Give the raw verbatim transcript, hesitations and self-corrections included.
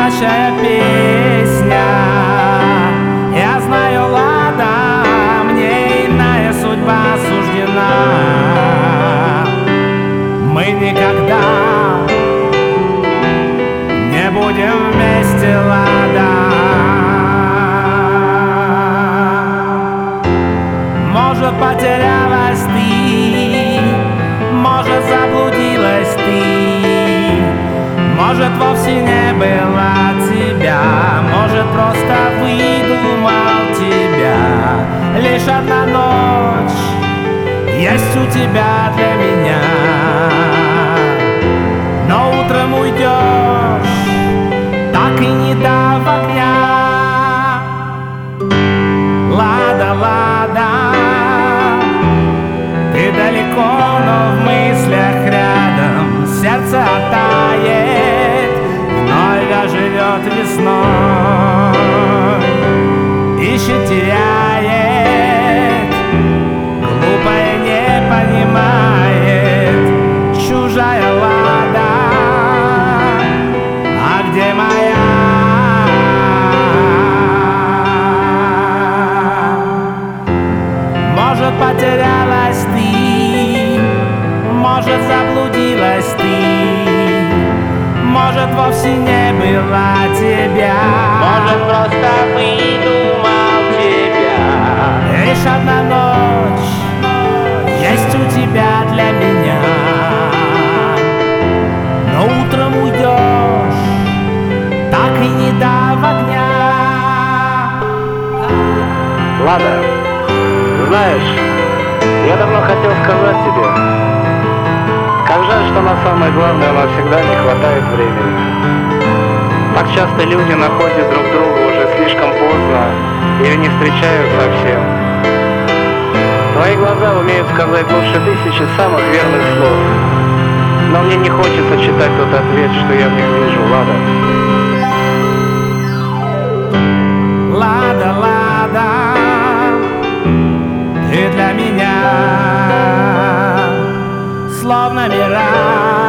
настоящая песня. Я знаю, Лада, мне иная судьба суждена. Мы никогда не будем вместе, Лада. Может, потерялась ты, может, заблудилась ты, может, вовсе не было тебя, может, просто выдумал тебя. Лишь одна ночь есть у тебя для меня, но утром уйдешь, так и не дав огня. Лада, Лада, ты далеко, но в мыслях рядом. Сердце тает, вновь оживет весной, ищет, теряет, глупая не понимает. Чужая Лада, а где моя? Может, потерялась ты, может, заблудилась ты, может, вовсе не было тебя, может, просто выдумал тебя. Лишь одна ночь есть у тебя для меня, но утром уйдешь, так и не дав огня. Лада, знаешь, я давно хотел сказать тебе, как жаль, что на самое главное нам всегда не хватает времени. Так часто люди находят друг друга уже слишком поздно или не встречают совсем. Твои глаза умеют сказать лучше тысячи самых верных слов, но мне не хочется читать тот ответ, что я в них вижу, Лада. Лада, Лада, ты для меня словно мираж.